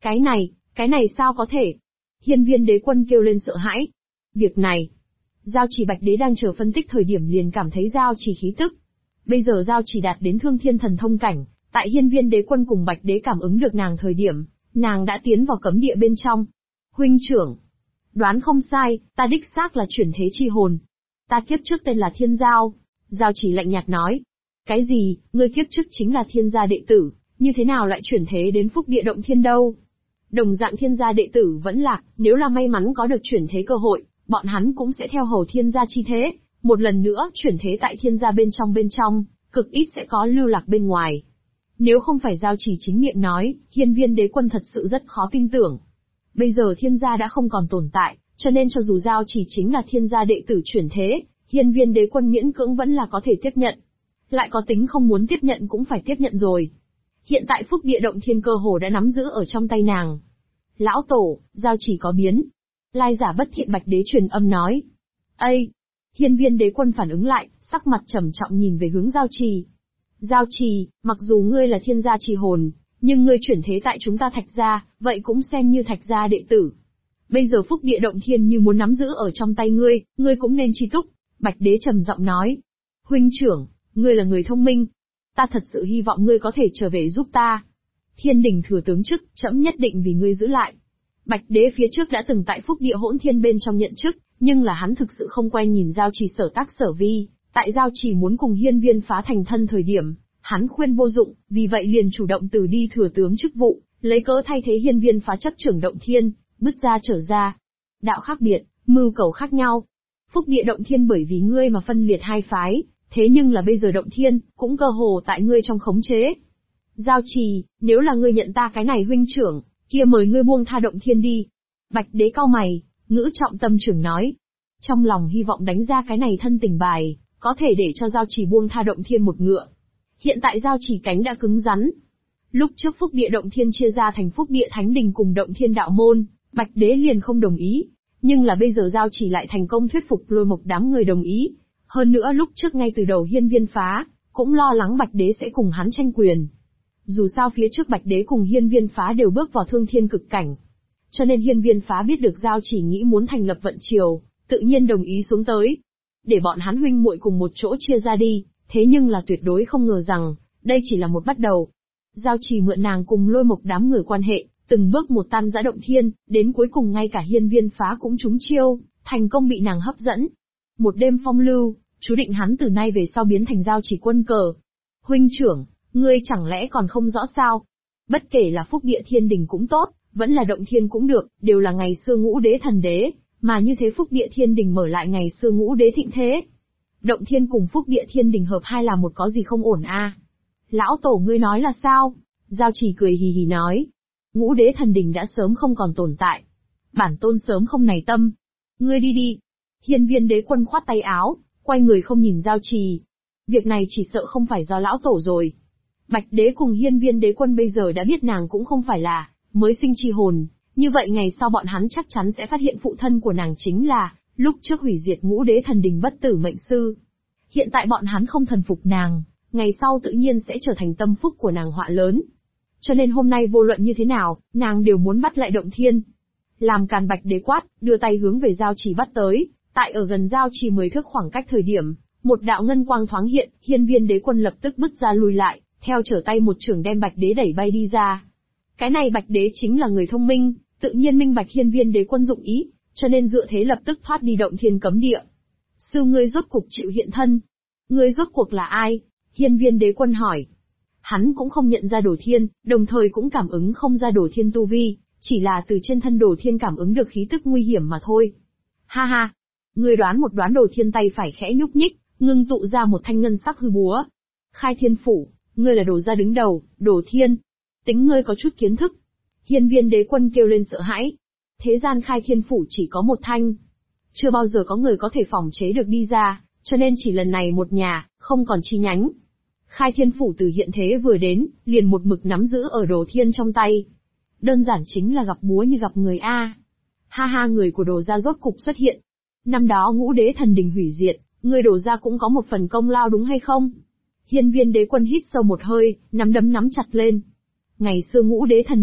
Cái này sao có thể? Hiên Viên Đế Quân kêu lên sợ hãi. Việc này, Giao Chỉ Bạch Đế đang chờ phân tích thời điểm liền cảm thấy Giao Chỉ khí tức. Bây giờ Giao Chỉ đạt đến Thương Thiên Thần Thông cảnh, tại Hiên Viên Đế Quân cùng Bạch Đế cảm ứng được nàng thời điểm, nàng đã tiến vào cấm địa bên trong. Huynh trưởng, đoán không sai, ta đích xác là chuyển thế chi hồn. Ta kiếp trước tên là Thiên Giao. Giao Chỉ lạnh nhạt nói. Cái gì, ngươi kiếp trước chính là Thiên gia đệ tử, như thế nào lại chuyển thế đến Phúc Địa Động Thiên đâu? Đồng dạng Thiên gia đệ tử vẫn lạc, nếu là may mắn có được chuyển thế cơ hội, bọn hắn cũng sẽ theo hầu Thiên gia chi thế, một lần nữa chuyển thế tại Thiên gia bên trong, cực ít sẽ có lưu lạc bên ngoài. Nếu không phải Giao Chỉ chính miệng nói, Hiên Viên Đế Quân thật sự rất khó tin tưởng. Bây giờ Thiên gia đã không còn tồn tại, cho nên cho dù Giao Chỉ chính là Thiên gia đệ tử chuyển thế, Hiên Viên Đế Quân miễn cưỡng vẫn là có thể tiếp nhận. Lại có tính không muốn tiếp nhận cũng phải tiếp nhận rồi. Hiện tại Phúc Địa Động Thiên cơ hồ đã nắm giữ ở trong tay nàng. Lão tổ, Giao Chỉ có biến. Lai giả bất thiện Bạch Đế truyền âm nói. Ây! Hiên Viên Đế Quân phản ứng lại, sắc mặt trầm trọng nhìn về hướng Giao Chỉ. Giao Chỉ, mặc dù ngươi là Thiên gia chi hồn, nhưng ngươi chuyển thế tại chúng ta Thạch gia, vậy cũng xem như Thạch gia đệ tử. Bây giờ Phúc Địa Động Thiên như muốn nắm giữ ở trong tay ngươi cũng nên chi túc. Bạch Đế trầm giọng nói. Huynh trưởng, ngươi là người thông minh. Ta thật sự hy vọng ngươi có thể trở về giúp ta. Thiên đình thừa tướng chức, trẫm nhất định vì ngươi giữ lại. Bạch Đế phía trước đã từng tại Phúc Địa Hỗn Thiên bên trong nhận chức, nhưng là hắn thực sự không quen nhìn Giao Chỉ sở tác sở vi. Tại Giao Chỉ muốn cùng Hiên Viên phá thành thân thời điểm, hắn khuyên vô dụng, vì vậy liền chủ động từ đi thừa tướng chức vụ, lấy cớ thay thế Hiên Viên phá chấp trưởng Động Thiên, bứt ra trở ra. Đạo khác biệt, mưu cầu khác nhau. Phúc Địa Động Thiên bởi vì ngươi mà phân liệt hai phái, thế nhưng là bây giờ Động Thiên, cũng cơ hồ tại ngươi trong khống chế. Giao Chỉ, nếu là ngươi nhận ta cái này huynh trưởng, kia mời ngươi buông tha Động Thiên đi. Bạch Đế cau mày, ngữ trọng tâm trưởng nói. Trong lòng hy vọng đánh ra cái này thân tình bài, có thể để cho Giao Chỉ buông tha Động Thiên một ngựa. Hiện tại Giao Chỉ cánh đã cứng rắn. Lúc trước Phúc Địa Động Thiên chia ra thành Phúc Địa Thánh Đình cùng Động Thiên Đạo Môn, Bạch Đế liền không đồng ý. Nhưng là bây giờ Giao Chỉ lại thành công thuyết phục Lôi Mộc đám người đồng ý. Hơn nữa lúc trước ngay từ đầu Hiên Viên phá, cũng lo lắng Bạch Đế sẽ cùng hắn tranh quyền. Dù sao phía trước Bạch Đế cùng Hiên Viên phá đều bước vào thương thiên cực cảnh. Cho nên Hiên Viên phá biết được Giao Chỉ nghĩ muốn thành lập vận triều, tự nhiên đồng ý xuống tới. Để bọn hắn huynh muội cùng một chỗ chia ra đi, thế nhưng là tuyệt đối không ngờ rằng, đây chỉ là một bắt đầu. Giao Chỉ mượn nàng cùng Lôi Mộc đám người quan hệ, từng bước một tan rã Động Thiên, đến cuối cùng ngay cả Hiên Viên phá cũng trúng chiêu, thành công bị nàng hấp dẫn. Một đêm phong lưu, chú định hắn từ nay về sau biến thành Giao Chỉ quân cờ. Huynh trưởng, ngươi chẳng lẽ còn không rõ sao? Bất kể là Phúc Địa Thiên Đình cũng tốt, vẫn là Động Thiên cũng được, đều là ngày xưa Ngũ Đế thần đế, mà như thế Phúc Địa Thiên Đình mở lại ngày xưa Ngũ Đế thịnh thế. Động Thiên cùng Phúc Địa Thiên Đình hợp hai là một có gì không ổn a? Lão tổ ngươi nói là sao? Giao Chỉ cười hì hì nói. Ngũ Đế thần đình đã sớm không còn tồn tại. Bản tôn sớm không nảy tâm. Ngươi đi đi. Hiên Viên Đế Quân khoát tay áo, quay người không nhìn Giao Chỉ. Việc này chỉ sợ không phải do lão tổ rồi. Bạch Đế cùng Hiên Viên Đế Quân bây giờ đã biết nàng cũng không phải là mới sinh chi hồn, như vậy ngày sau bọn hắn chắc chắn sẽ phát hiện phụ thân của nàng chính là lúc trước hủy diệt Ngũ Đế thần đình bất tử mệnh sư. Hiện tại bọn hắn không thần phục nàng, ngày sau tự nhiên sẽ trở thành tâm phúc của nàng họa lớn. Cho nên hôm nay vô luận như thế nào, nàng đều muốn bắt lại Động Thiên. Làm càn Bạch Đế quát, đưa tay hướng về Giao Chỉ bắt tới, tại ở gần Giao Chỉ 10 thước khoảng cách thời điểm, một đạo ngân quang thoáng hiện, Hiên Viên Đế Quân lập tức bứt ra lùi lại, theo trở tay một chưởng đem Bạch Đế đẩy bay đi ra. Cái này Bạch Đế chính là người thông minh, tự nhiên minh bạch Hiên Viên Đế Quân dụng ý, cho nên dựa thế lập tức thoát đi Động Thiên cấm địa. Sư ngươi rốt cuộc chịu hiện thân. Ngươi rốt cuộc là ai? Hiên Viên Đế Quân hỏi. Hắn cũng không nhận ra Đồ Thiên, đồng thời cũng cảm ứng không ra Đồ Thiên tu vi, chỉ là từ trên thân Đồ Thiên cảm ứng được khí tức nguy hiểm mà thôi. Ha ha! Ngươi đoán một đoán. Đồ Thiên tay phải khẽ nhúc nhích, ngưng tụ ra một thanh ngân sắc hư búa. Khai Thiên Phủ, ngươi là Đồ gia đứng đầu, Đồ Thiên. Tính ngươi có chút kiến thức. Hiên Viên Đế Quân kêu lên sợ hãi. Thế gian Khai Thiên Phủ chỉ có một thanh. Chưa bao giờ có người có thể phòng chế được đi ra, cho nên chỉ lần này một nhà, không còn chi nhánh. Khai Thiên Phủ từ hiện thế vừa đến, liền một mực nắm giữ ở Đồ Thiên trong tay. Đơn giản chính là gặp búa như gặp người a. Ha ha, người của Đồ gia rốt cục xuất hiện. Năm đó Ngũ Đế thần đình hủy diệt, người Đồ gia cũng có một phần công lao đúng hay không? Hiên Viên Đế Quân hít sâu một hơi, nắm đấm nắm chặt lên. Ngày xưa Ngũ Đế thần đình,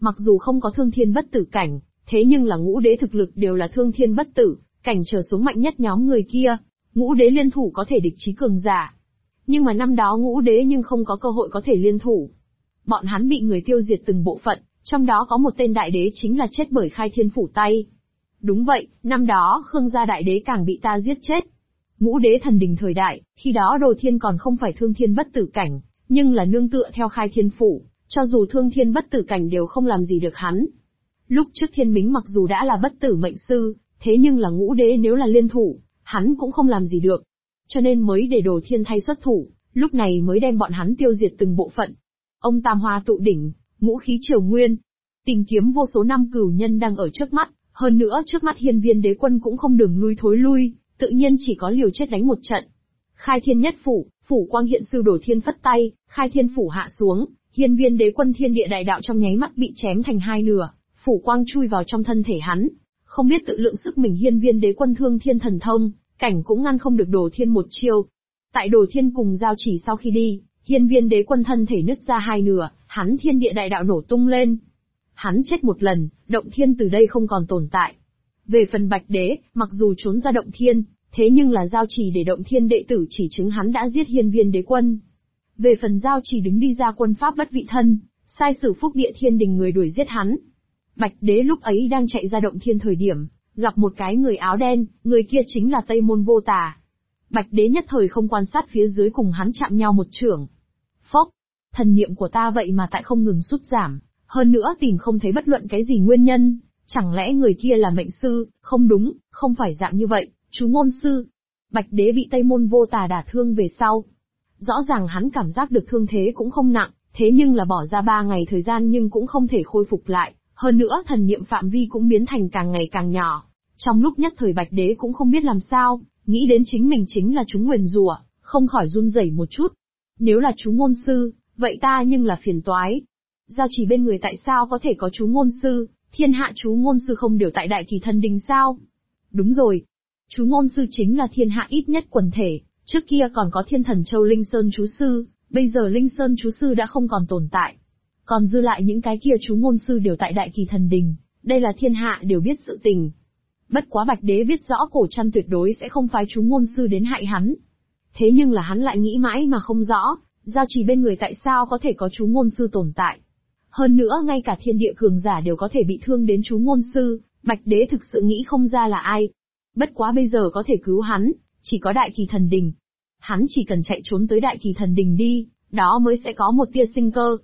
mặc dù không có thương thiên bất tử cảnh, thế nhưng là ngũ đế thực lực đều là thương thiên bất tử, cảnh trở xuống mạnh nhất nhóm người kia, ngũ đế liên thủ có thể địch chí cường giả. Nhưng mà năm đó ngũ đế nhưng không có cơ hội có thể liên thủ. Bọn hắn bị người tiêu diệt từng bộ phận, trong đó có một tên đại đế chính là chết bởi Khai Thiên Phủ tay. Đúng vậy, năm đó Khương gia đại đế càng bị ta giết chết. Ngũ đế thần đình thời đại, khi đó Đồ Thiên còn không phải thương thiên bất tử cảnh, nhưng là nương tựa theo Khai Thiên Phủ, cho dù thương thiên bất tử cảnh đều không làm gì được hắn. Lúc trước Thiên Mính mặc dù đã là bất tử mệnh sư, thế nhưng là ngũ đế nếu là liên thủ, hắn cũng không làm gì được. Cho nên mới để Đồ Thiên thay xuất thủ, lúc này mới đem bọn hắn tiêu diệt từng bộ phận. Ông Tam Hoa tụ đỉnh, ngũ khí triều nguyên, tìm kiếm vô số năm cửu nhân đang ở trước mắt, hơn nữa trước mắt Hiên Viên Đế Quân cũng không đường lui thối lui, tự nhiên chỉ có liều chết đánh một trận. Khai Thiên nhất phủ, phủ quang hiện sư Đồ Thiên phất tay, Khai Thiên phủ hạ xuống, Hiên Viên Đế Quân thiên địa đại đạo trong nháy mắt bị chém thành hai nửa, phủ quang chui vào trong thân thể hắn. Không biết tự lượng sức mình Hiên Viên Đế Quân thương thiên thần thông, cảnh cũng ngăn không được Đồ Thiên một chiêu. Tại Đồ Thiên cùng giao chỉ sau khi đi, Hiên Viên Đế Quân thân thể nứt ra hai nửa, hắn thiên địa đại đạo nổ tung lên. Hắn chết một lần, động thiên từ đây không còn tồn tại. Về phần Bạch Đế, mặc dù trốn ra động thiên, thế nhưng là giao chỉ để động thiên đệ tử chỉ chứng hắn đã giết Hiên Viên Đế Quân. Về phần giao chỉ đứng đi ra quân pháp bất vị thân, sai sử phúc địa thiên đình người đuổi giết hắn. Bạch Đế lúc ấy đang chạy ra động thiên thời điểm, gặp một cái người áo đen, người kia chính là Tây Môn Vô Tà. Bạch Đế nhất thời không quan sát phía dưới cùng hắn chạm nhau một chưởng. Phốc, thần niệm của ta vậy mà tại không ngừng sút giảm, hơn nữa tìm không thấy bất luận cái gì nguyên nhân, chẳng lẽ người kia là mệnh sư, không đúng, không phải dạng như vậy, chú ngôn sư. Bạch Đế bị Tây Môn Vô Tà đả thương về sau. Rõ ràng hắn cảm giác được thương thế cũng không nặng, thế nhưng là bỏ ra 3 ngày thời gian nhưng cũng không thể khôi phục lại, hơn nữa thần niệm phạm vi cũng biến thành càng ngày càng nhỏ. Trong lúc nhất thời Bạch Đế cũng không biết làm sao, nghĩ đến chính mình chính là chúng nguyền rủa, không khỏi run rẩy một chút. Nếu là chú ngôn sư, vậy ta nhưng là phiền toái. Giao chỉ bên người tại sao có thể có chú ngôn sư, thiên hạ chú ngôn sư không đều tại Đại Kỳ Thần Đình sao? Đúng rồi. Chú ngôn sư chính là thiên hạ ít nhất quần thể, trước kia còn có Thiên Thần Châu Linh Sơn chú sư, bây giờ Linh Sơn chú sư đã không còn tồn tại. Còn dư lại những cái kia chú ngôn sư đều tại Đại Kỳ Thần Đình, đây là thiên hạ đều biết sự tình. Bất quá Bạch Đế biết rõ Cổ Trăn tuyệt đối sẽ không phái chú ngôn sư đến hại hắn. Thế nhưng là hắn lại nghĩ mãi mà không rõ, giao chỉ bên người tại sao có thể có chú ngôn sư tồn tại. Hơn nữa ngay cả thiên địa cường giả đều có thể bị thương đến chú ngôn sư, Bạch Đế thực sự nghĩ không ra là ai. Bất quá bây giờ có thể cứu hắn, chỉ có Đại Kỳ Thần Đình. Hắn chỉ cần chạy trốn tới Đại Kỳ Thần Đình đi, đó mới sẽ có một tia sinh cơ.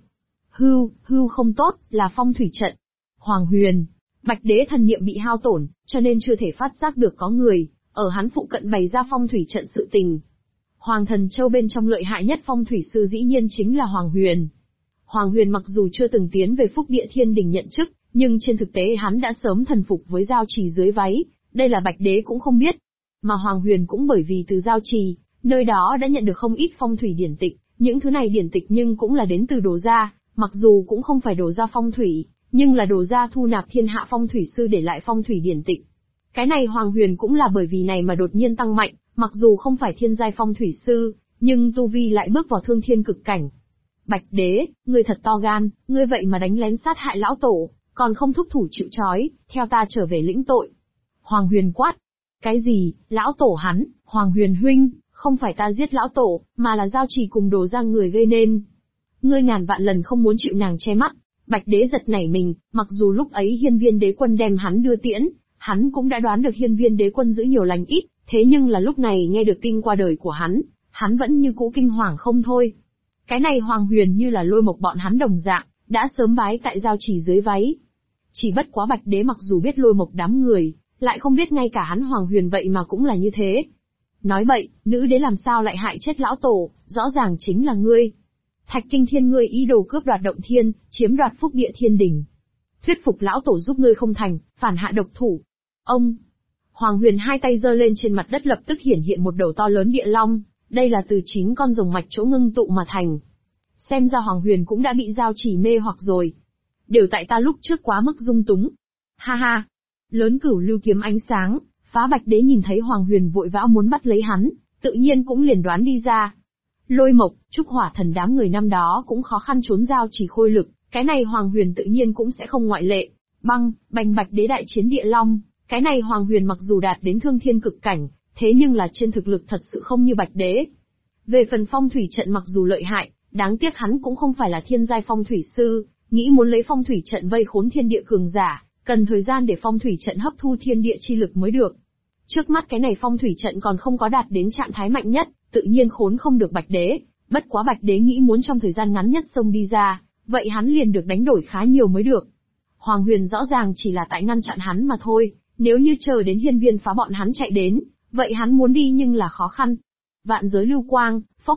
Hưu không tốt, là phong thủy trận. Hoàng Huyền, Bạch Đế thần niệm bị hao tổn, cho nên chưa thể phát giác được có người ở hắn phụ cận bày ra phong thủy trận sự tình. Hoàng Thần Châu bên trong lợi hại nhất phong thủy sư dĩ nhiên chính là Hoàng Huyền. Hoàng Huyền mặc dù chưa từng tiến về Phúc Địa Thiên Đình nhận chức, nhưng trên thực tế hắn đã sớm thần phục với giao trì dưới váy, đây là Bạch Đế cũng không biết. Mà Hoàng Huyền cũng bởi vì từ giao trì, nơi đó đã nhận được không ít phong thủy điển tịch, những thứ này điển tịch nhưng cũng là đến từ Đồ gia, mặc dù cũng không phải Đồ gia phong thủy, nhưng là Đồ gia thu nạp thiên hạ phong thủy sư để lại phong thủy điển tịch. Cái này Hoàng Huyền cũng là bởi vì này mà đột nhiên tăng mạnh, mặc dù không phải thiên giai phong thủy sư, nhưng tu vi lại bước vào thương thiên cực cảnh. Bạch Đế, ngươi thật to gan, ngươi vậy mà đánh lén sát hại lão tổ, còn không thúc thủ chịu trói, theo ta trở về lĩnh tội. Hoàng Huyền quát. Cái gì, lão tổ hắn, Hoàng Huyền huynh, không phải ta giết lão tổ, mà là giao trì cùng Đồ gia người gây nên. Ngươi ngàn vạn lần không muốn chịu nàng che mắt. Bạch Đế giật nảy mình, mặc dù lúc ấy Hiên Viên Đế Quân đem hắn đưa tiễn, hắn cũng đã đoán được Hiên Viên Đế Quân giữ nhiều lành ít, thế nhưng là lúc này nghe được tin qua đời của hắn vẫn như cũ kinh hoàng không thôi. Cái này Hoàng Huyền như là Lôi Mộc bọn hắn đồng dạng, đã sớm bái tại giao chỉ dưới váy. Chỉ bất quá Bạch Đế mặc dù biết Lôi Mộc đám người, lại không biết ngay cả hắn Hoàng Huyền vậy mà cũng là như thế. Nói bậy, nữ đế làm sao lại hại chết lão tổ, rõ ràng chính là ngươi. Thạch Kinh Thiên ngươi ý đồ cướp đoạt động thiên, chiếm đoạt Phúc Địa Thiên Đình. Thuyết phục lão tổ giúp ngươi không thành, phản hạ độc thủ. Ông! Hoàng Huyền hai tay giơ lên trên mặt đất lập tức hiển hiện một đầu to lớn địa long, đây là từ 9 con rồng mạch chỗ ngưng tụ mà thành. Xem ra Hoàng Huyền cũng đã bị giao chỉ mê hoặc rồi. Đều tại ta lúc trước quá mức dung túng. Ha ha! Lớn Cửu Lưu kiếm ánh sáng, Phá Bạch Đế nhìn thấy Hoàng Huyền vội vã muốn bắt lấy hắn, tự nhiên cũng liền đoán đi ra. Lôi Mộc, Trúc Hỏa Thần đám người năm đó cũng khó khăn trốn giao chỉ khôi lực, Cái này Hoàng Huyền tự nhiên cũng sẽ không ngoại lệ. Băng, bành Bạch Đế đại chiến Địa Long, cái này Hoàng Huyền mặc dù đạt đến thương thiên cực cảnh, thế nhưng là trên thực lực thật sự không như Bạch Đế. Về phần phong thủy trận mặc dù lợi hại, đáng tiếc hắn cũng không phải là thiên giai phong thủy sư, nghĩ muốn lấy phong thủy trận vây khốn thiên địa cường giả, cần thời gian để phong thủy trận hấp thu thiên địa chi lực mới được. Trước mắt cái này phong thủy trận còn không có đạt đến trạng thái mạnh nhất, tự nhiên khốn không được Bạch Đế, bất quá Bạch Đế nghĩ muốn trong thời gian ngắn nhất xông đi ra, vậy hắn liền được đánh đổi khá nhiều mới được. Hoàng Huyền rõ ràng chỉ là tại ngăn chặn hắn mà thôi, nếu như chờ đến hiên viên phá bọn hắn chạy đến, vậy hắn muốn đi nhưng là khó khăn. Vạn giới lưu quang, phốc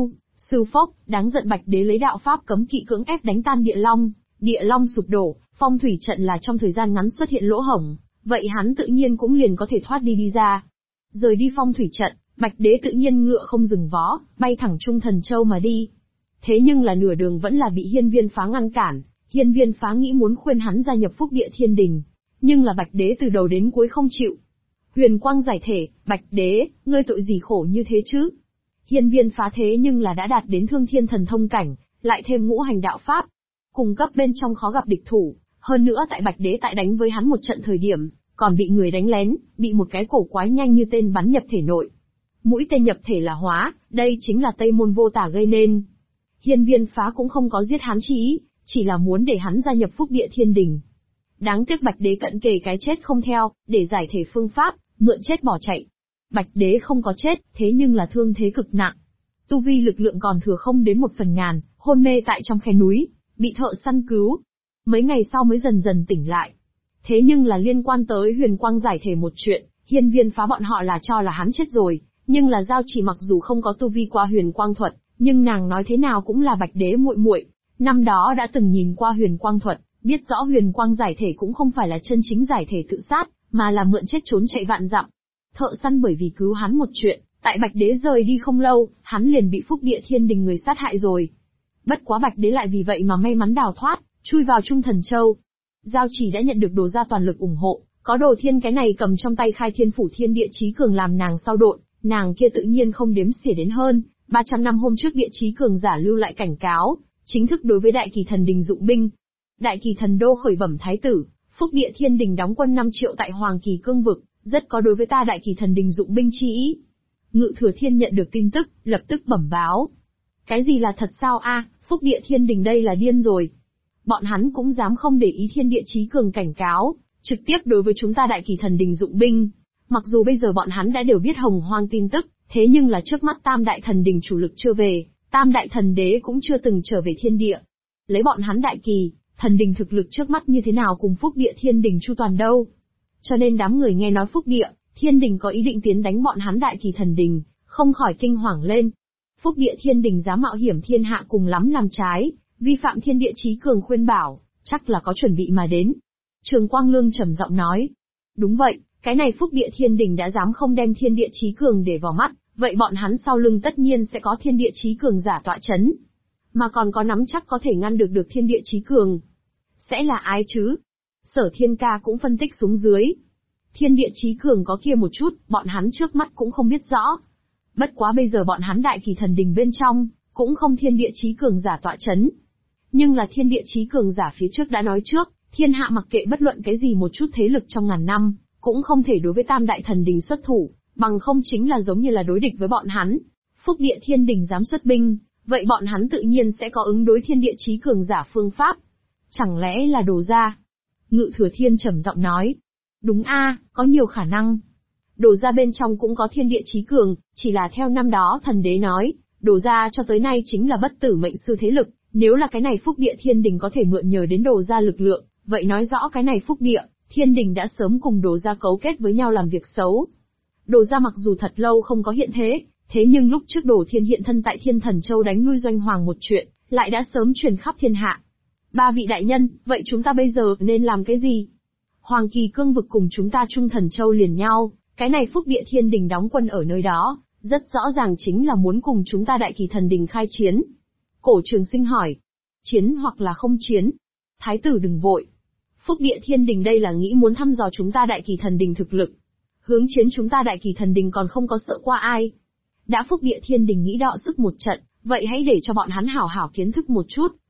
sư phốc, đáng giận Bạch Đế lấy đạo pháp cấm kỵ cưỡng ép đánh tan Địa Long sụp đổ, phong thủy trận là trong thời gian ngắn xuất hiện lỗ hổng, vậy hắn tự nhiên cũng liền có thể thoát đi ra. Rời đi phong thủy trận, Bạch Đế tự nhiên ngựa không dừng vó, bay thẳng Trung Thần Châu mà đi. Thế nhưng là nửa đường vẫn là bị hiên viên phá ngăn cản, hiên viên phá nghĩ muốn khuyên hắn gia nhập Phúc Địa Thiên Đình, nhưng là Bạch Đế từ đầu đến cuối không chịu. Huyền quang giải thể, Bạch Đế, ngươi tội gì khổ như thế chứ? Hiên viên phá thế nhưng là đã đạt đến thương thiên thần thông cảnh, lại thêm ngũ hành đạo pháp. Cùng cấp bên trong khó gặp địch thủ, hơn nữa tại Bạch Đế tại đánh với hắn một trận thời điểm, còn bị người đánh lén, bị một cái cổ quái nhanh như tên bắn nhập thể nội. Mũi tên nhập thể là hóa, đây chính là Tây Môn Vô Tả gây nên. Hiên viên phá cũng không có giết hắn chi ý, chỉ là muốn để hắn gia nhập Phúc Địa Thiên Đình. Đáng tiếc Bạch Đế cận kề cái chết không theo, để giải thể phương pháp, mượn chết bỏ chạy. Bạch Đế không có chết, thế nhưng là thương thế cực nặng. Tu vi lực lượng còn thừa không đến 1/1000, hôn mê tại trong khe núi, bị thợ săn cứu. Mấy ngày sau mới dần dần tỉnh lại. Thế nhưng là liên quan tới huyền quang giải thể một chuyện, hiên viên phá bọn họ là cho là hắn chết rồi, nhưng là Giao Chỉ mặc dù không có tu vi qua huyền quang thuật, nhưng nàng nói thế nào cũng là Bạch Đế muội muội, năm đó đã từng nhìn qua huyền quang thuật, biết rõ huyền quang giải thể cũng không phải là chân chính giải thể tự sát, mà là mượn chết trốn chạy vạn dặm. Thợ săn bởi vì cứu hắn một chuyện, tại Bạch Đế rời đi không lâu, hắn liền bị Phúc Địa Thiên Đình người sát hại rồi. Bất quá Bạch Đế lại vì vậy mà may mắn đào thoát, chui vào Trung Thần Châu. Giao Chỉ đã nhận được Đồ gia toàn lực ủng hộ, có Đồ Thiên cái này cầm trong tay Khai Thiên Phủ Thiên Địa Chí Cường làm nàng sau độn, nàng kia tự nhiên không đếm xỉa đến hơn. 300 năm hôm trước Địa Chí Cường giả lưu lại cảnh cáo, chính thức đối với Đại Kỳ Thần Đình dụng binh. Đại Kỳ Thần Đô khởi bẩm thái tử, Phúc Địa Thiên Đình đóng quân 5 triệu tại Hoàng Kỳ cương vực, rất có đối với ta Đại Kỳ Thần Đình dụng binh chi ý. Ngự Thừa Thiên nhận được tin tức, lập tức bẩm báo. Cái gì là thật sao a? Phúc Địa Thiên Đình đây là điên rồi. Bọn hắn cũng dám không để ý Thiên Địa Chí Cường cảnh cáo, trực tiếp đối với chúng ta Đại Kỳ Thần Đình dụng binh. Mặc dù bây giờ bọn hắn đã đều biết Hồng Hoang tin tức, thế nhưng là trước mắt Tam Đại Thần Đình chủ lực chưa về, Tam Đại Thần Đế cũng chưa từng trở về thiên địa. Lấy bọn hắn Đại Kỳ Thần Đình thực lực trước mắt như thế nào cùng Phúc Địa Thiên Đình chu toàn đâu. Cho nên đám người nghe nói Phúc Địa Thiên Đình có ý định tiến đánh bọn hắn Đại Kỳ Thần Đình, không khỏi kinh hoàng lên. Phúc Địa Thiên Đình dám mạo hiểm thiên hạ cùng lắm làm trái, vi phạm Thiên Địa Chí Cường khuyên bảo, chắc là có chuẩn bị mà đến. Trường Quang Lương trầm giọng nói. Đúng vậy, cái này Phúc Địa Thiên Đình đã dám không đem Thiên Địa Chí Cường để vào mắt, vậy bọn hắn sau lưng tất nhiên sẽ có Thiên Địa Chí Cường giả tọa chấn. Mà còn có nắm chắc có thể ngăn được Thiên Địa Chí Cường. Sẽ là ai chứ? Sở Thiên Ca cũng phân tích xuống dưới. Thiên Địa Chí Cường có kia một chút, bọn hắn trước mắt cũng không biết rõ. Bất quá bây giờ bọn hắn Đại Kỳ Thần Đình bên trong, cũng không Thiên Địa Chí Cường giả tọa chấn. Nhưng là Thiên Địa Chí Cường giả phía trước đã nói trước, thiên hạ mặc kệ bất luận cái gì một chút thế lực trong ngàn năm, cũng không thể đối với Tam Đại Thần Đình xuất thủ, bằng không chính là giống như là đối địch với bọn hắn. Phúc Địa Thiên Đình dám xuất binh, vậy bọn hắn tự nhiên sẽ có ứng đối Thiên Địa Chí Cường giả phương pháp. Chẳng lẽ là Đồ gia? Ngự Thừa Thiên trầm giọng nói. Đúng a, có nhiều khả năng. Đồ gia bên trong cũng có Thiên Địa Chí Cường, chỉ là theo năm đó Thần Đế nói, Đồ gia cho tới nay chính là bất tử mệnh sư thế lực, nếu là cái này Phúc Địa Thiên Đình có thể mượn nhờ đến Đồ gia lực lượng, vậy nói rõ cái này Phúc Địa Thiên Đình đã sớm cùng Đồ gia cấu kết với nhau làm việc xấu. Đồ gia mặc dù thật lâu không có hiện thế nhưng lúc trước Đồ Thiên hiện thân tại Thiên Thần Châu đánh lui Doanh Hoàng một chuyện, lại đã sớm truyền khắp thiên hạ. Ba vị đại nhân, vậy chúng ta bây giờ nên làm cái gì? Hoàng Kỳ cương vực cùng chúng ta Trung Thần Châu liền nhau, cái này Phúc Địa Thiên Đình đóng quân ở nơi đó, rất rõ ràng chính là muốn cùng chúng ta Đại Kỳ Thần Đình khai chiến. Cổ Trường Sinh hỏi. Chiến hoặc là không chiến? Thái tử đừng vội. Phúc Địa Thiên Đình đây là nghĩ muốn thăm dò chúng ta Đại Kỳ Thần Đình thực lực. Hướng chiến chúng ta Đại Kỳ Thần Đình còn không có sợ qua ai. Đã Phúc Địa Thiên Đình nghĩ đọ sức một trận, vậy hãy để cho bọn hắn hảo hảo kiến thức một chút,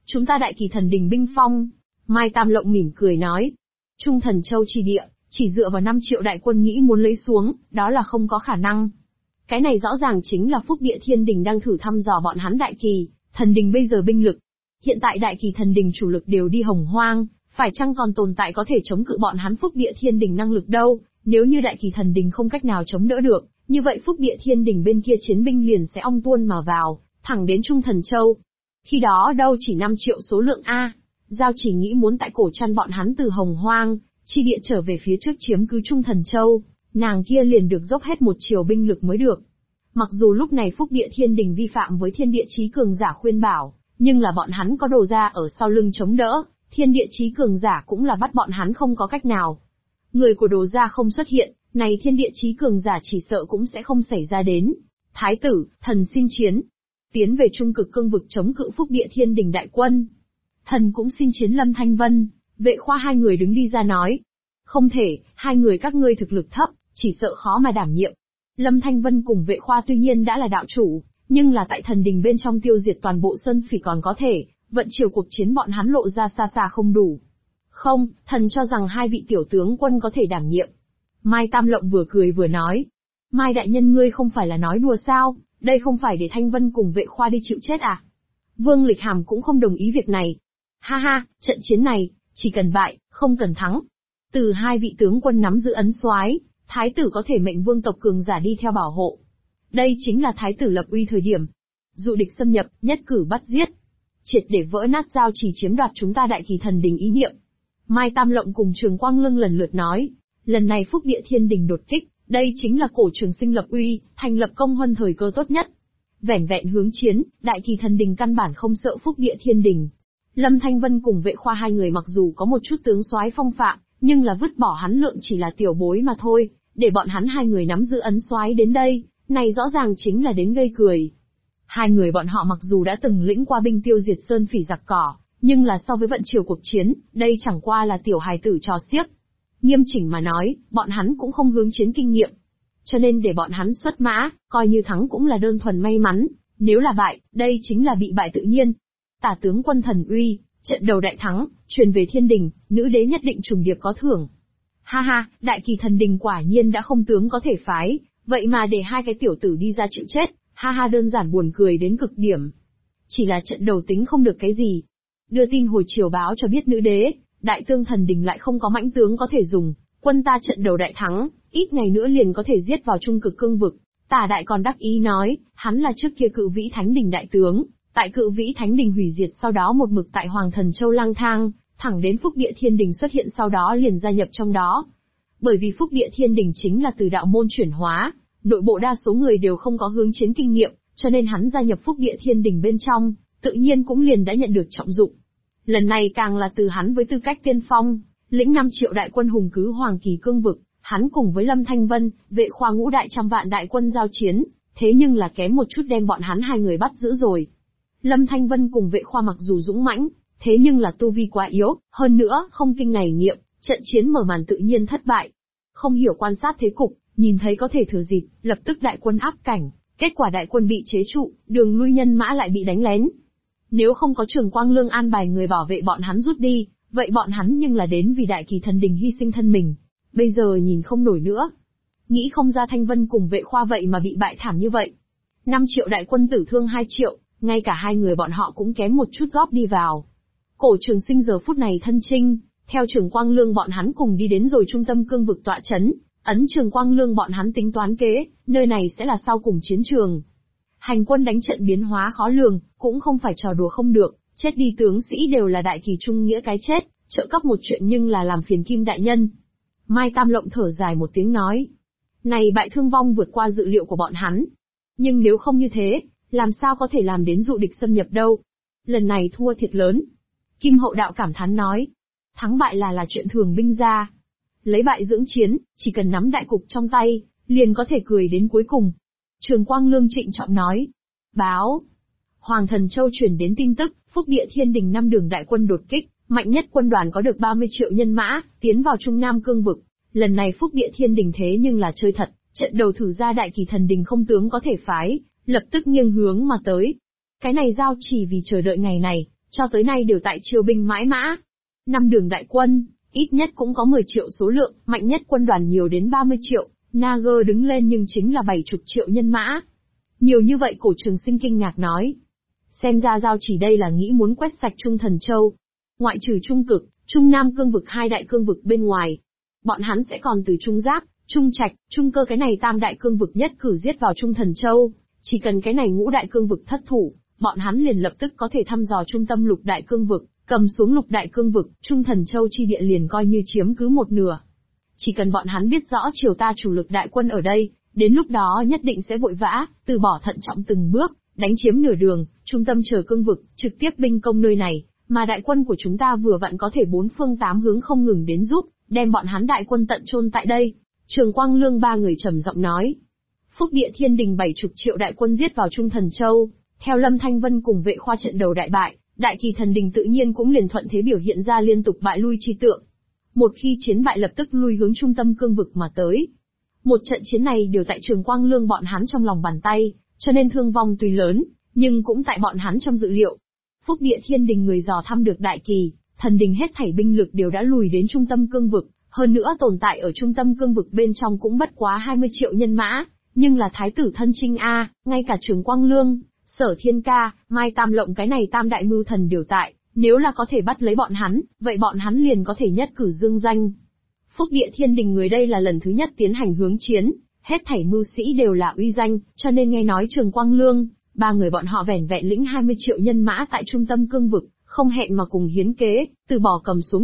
Chúng ta Đại Kỳ Thần Đình binh phong. Mai Tam Lộng mỉm cười nói. Trung Thần Châu chi địa, chỉ dựa vào 5 triệu đại quân nghĩ muốn lấy xuống, đó là không có khả năng. Cái này rõ ràng chính là Phúc Địa Thiên Đình đang thử thăm dò bọn hắn Đại Kỳ Thần Đình bây giờ binh lực. Hiện tại Đại Kỳ Thần Đình chủ lực đều đi Hồng Hoang, phải chăng còn tồn tại có thể chống cự bọn hắn Phúc Địa Thiên Đình năng lực đâu? Nếu như Đại Kỳ Thần Đình không cách nào chống đỡ được, như vậy Phúc Địa Thiên Đình bên kia chiến binh liền sẽ ong tuôn mà vào, thẳng đến Trung Thần Châu. Khi đó đâu chỉ 5 triệu số lượng A. Giao Chỉ nghĩ muốn tại cổ chăn bọn hắn từ Hồng Hoang chi địa trở về phía trước chiếm cứ Trung Thần Châu, nàng kia liền được dốc hết 1 triệu binh lực mới được. Mặc dù lúc này Phúc Địa Thiên Đình vi phạm với Thiên Địa Chí Cường Giả khuyên bảo, nhưng là bọn hắn có Đồ Gia ở sau lưng chống đỡ, Thiên Địa Chí Cường Giả cũng là bắt bọn hắn không có cách nào. Người của Đồ Gia không xuất hiện, này Thiên Địa Chí Cường Giả chỉ sợ cũng sẽ không xảy ra đến. Thái tử, thần xin chiến. Tiến về Trung Cực Cương vực chống cự Phúc Địa Thiên Đình đại quân. Thần cũng xin chiến Lâm Thanh Vân, Vệ Khoa hai người đứng đi ra nói. Không thể, hai người các ngươi thực lực thấp, chỉ sợ khó mà đảm nhiệm. Lâm Thanh Vân cùng Vệ Khoa tuy nhiên đã là đạo chủ, nhưng là tại thần đình bên trong tiêu diệt toàn bộ sơn phỉ còn có thể, vận chiều cuộc chiến bọn hắn lộ ra xa xa không đủ. Không, thần cho rằng hai vị tiểu tướng quân có thể đảm nhiệm. Mai Tam Lộng vừa cười vừa nói. Mai đại nhân ngươi không phải là nói đùa sao, đây không phải để Thanh Vân cùng Vệ Khoa đi chịu chết à? Vương Lịch Hàm cũng không đồng ý việc này. Ha ha, trận chiến này, chỉ cần bại, không cần thắng. Từ hai vị tướng quân nắm giữ ấn soái, thái tử có thể mệnh vương tộc cường giả đi theo bảo hộ. Đây chính là thái tử lập uy thời điểm. Dụ địch xâm nhập, nhất cử bắt giết. Triệt để vỡ nát Giao Chỉ chiếm đoạt chúng ta Đại Kỳ Thần Đình ý niệm. Mai Tam Lộng cùng Trường Quang Lương lần lượt nói. Lần này Phúc Địa Thiên Đình đột kích, đây chính là cổ trường sinh lập uy, thành lập công huân thời cơ tốt nhất. Vẻn vẹn hướng chiến, Đại Kỳ Thần Đình căn bản không sợ Phúc Địa Thiên Đình. Lâm Thanh Vân cùng Vệ Khoa hai người mặc dù có một chút tướng soái phong phạm, nhưng là vứt bỏ hắn lượng chỉ là tiểu bối mà thôi, để bọn hắn hai người nắm giữ ấn soái đến đây, này rõ ràng chính là đến gây cười. Hai người bọn họ mặc dù đã từng lĩnh qua binh tiêu diệt sơn phỉ giặc cỏ, nhưng là so với vận chiều cuộc chiến, đây chẳng qua là tiểu hài tử trò xiếc. Nghiêm chỉnh mà nói, bọn hắn cũng không hướng chiến kinh nghiệm. Cho nên để bọn hắn xuất mã, coi như thắng cũng là đơn thuần may mắn, nếu là bại, đây chính là bị bại tự nhiên. Tả tướng quân thần uy, trận đầu đại thắng, truyền về thiên đình, nữ đế nhất định trùng điệp có thưởng. Ha ha, Đại Kỳ Thần Đình quả nhiên đã không tướng có thể phái, vậy mà để hai cái tiểu tử đi ra chịu chết, ha ha đơn giản buồn cười đến cực điểm. Chỉ là trận đầu tính không được cái gì. Đưa tin hồi chiều báo cho biết nữ đế, Đại Tương Thần Đình lại không có mãnh tướng có thể dùng, quân ta trận đầu đại thắng, ít ngày nữa liền có thể giết vào Trung Cực Cương vực. Tả đại còn đắc ý nói, hắn là trước kia Cự Vĩ Thánh Đình đại tướng, tại Cự Vĩ Thánh Đình hủy diệt sau đó một mực tại Hoàng Thần Châu lang thang, thẳng đến Phúc Địa Thiên Đình xuất hiện sau đó liền gia nhập trong đó. Bởi vì Phúc Địa Thiên Đình chính là từ đạo môn chuyển hóa, nội bộ đa số người đều không có hướng chiến kinh nghiệm, cho nên hắn gia nhập Phúc Địa Thiên Đình bên trong, tự nhiên cũng liền đã nhận được trọng dụng. Lần này càng là từ hắn với tư cách tiên phong, lĩnh 5 triệu đại quân hùng cứ Hoàng Kỳ Cương vực, hắn cùng với Lâm Thanh Vân, Vệ Khoa ngũ đại trăm vạn đại quân giao chiến, thế nhưng là kém một chút đem bọn hắn hai người bắt giữ rồi. Lâm Thanh Vân cùng Vệ Khoa mặc dù dũng mãnh, thế nhưng là tu vi quá yếu, hơn nữa không kinh này nghiệm, trận chiến mở màn tự nhiên thất bại. Không hiểu quan sát thế cục, nhìn thấy có thể thừa dịp, lập tức đại quân áp cảnh, kết quả đại quân bị chế trụ, đường lui nhân mã lại bị đánh lén. Nếu không có Trường Quang Lương an bài người bảo vệ bọn hắn rút đi, vậy bọn hắn nhưng là đến vì Đại Kỳ Thần Đình hy sinh thân mình. Bây giờ nhìn không nổi nữa. Nghĩ không ra Thanh Vân cùng Vệ Khoa vậy mà bị bại thảm như vậy. 5 triệu đại quân tử thương 2 triệu, ngay cả hai người bọn họ cũng kém một chút góp đi vào. Cổ Trường Sinh giờ phút này thân chinh, theo Trường Quang Lương bọn hắn cùng đi đến rồi trung tâm cương vực tọa chấn, ấn Trường Quang Lương bọn hắn tính toán kế, nơi này sẽ là sau cùng chiến trường. Hành quân đánh trận biến hóa khó lường, cũng không phải trò đùa không được, chết đi tướng sĩ đều là đại kỳ trung nghĩa cái chết, trợ cấp một chuyện nhưng là làm phiền Kim đại nhân. Mai Tam Lộng thở dài một tiếng nói, này bại thương vong vượt qua dự liệu của bọn hắn. Nhưng nếu không như thế, làm sao có thể làm đến dụ địch xâm nhập đâu. Lần này thua thiệt lớn. Kim Hậu Đạo cảm thán nói, thắng bại là chuyện thường binh ra. Lấy bại dưỡng chiến, chỉ cần nắm đại cục trong tay, liền có thể cười đến cuối cùng. Trường Quang Lương trịnh trọng nói, báo. Hoàng Thần Châu chuyển đến tin tức, Phúc Địa Thiên Đình 5 đường đại quân đột kích, mạnh nhất quân đoàn có được 30 triệu nhân mã, tiến vào Trung Nam Cương vực. Lần này Phúc Địa Thiên Đình thế nhưng là chơi thật, trận đầu thử ra Đại Kỳ Thần Đình không tướng có thể phái, lập tức nghiêng hướng mà tới. Cái này Giao Chỉ vì chờ đợi ngày này, cho tới nay đều tại triều binh mãi mã. 5 đường đại quân, ít nhất cũng có 10 triệu số lượng, mạnh nhất quân đoàn nhiều đến 30 triệu, Naga đứng lên nhưng chính là 70 triệu nhân mã. Nhiều như vậy Cổ Trường Sinh kinh ngạc nói. Xem ra Giao Chỉ đây là nghĩ muốn quét sạch Trung Thần Châu. Ngoại trừ Trung Cực, Trung Nam cương vực hai đại cương vực bên ngoài. Bọn hắn sẽ còn từ Trung Giáp, Trung Trạch, Trung Cơ cái này tam đại cương vực nhất cử giết vào Trung Thần Châu. Chỉ cần cái này ngũ đại cương vực thất thủ, bọn hắn liền lập tức có thể thăm dò trung tâm lục đại cương vực, cầm xuống lục đại cương vực, Trung Thần Châu chi địa liền coi như chiếm cứ một nửa. Chỉ cần bọn hắn biết rõ triều ta chủ lực đại quân ở đây, đến lúc đó nhất định sẽ vội vã, từ bỏ thận trọng từng bước, đánh chiếm nửa đường, trung tâm chờ cương vực, trực tiếp binh công nơi này, mà đại quân của chúng ta vừa vặn có thể bốn phương tám hướng không ngừng đến giúp, đem bọn hắn đại quân tận chôn tại đây. Trường Quang Lương ba người trầm giọng nói. Phúc Địa Thiên Đình 70 triệu đại quân giết vào Trung Thần Châu, theo Lâm Thanh Vân cùng Vệ Khoa trận đầu đại bại, Đại Kỳ Thần Đình tự nhiên cũng liền thuận thế biểu hiện ra liên tục bại lui chi tượng. Một khi chiến bại lập tức lui hướng trung tâm cương vực mà tới. Một trận chiến này đều tại Trường Quang Lương bọn hắn trong lòng bàn tay, cho nên thương vong tuy lớn, nhưng cũng tại bọn hắn trong dự liệu. Phúc Địa Thiên Đình người dò thăm được Đại Kỳ Thần Đình hết thảy binh lực đều đã lùi đến trung tâm cương vực, hơn nữa tồn tại ở trung tâm cương vực bên trong cũng bất quá 20 triệu nhân mã, nhưng là thái tử thân chinh a, ngay cả Trường Quang Lương, Sở Thiên Ca, Mai Tam Lộng cái này tam đại mưu thần đều tại, nếu là có thể bắt lấy bọn hắn, vậy bọn hắn liền có thể nhất cử dương danh. Phúc Địa Thiên Đình người đây là lần thứ nhất tiến hành hướng chiến, hết thảy mưu sĩ đều là uy danh, cho nên nghe nói Trường Quang Lương, ba người bọn họ vẻn vẹn lĩnh 20 triệu nhân mã tại trung tâm cương vực, không hẹn mà cùng hiến kế, từ bỏ cầm xuống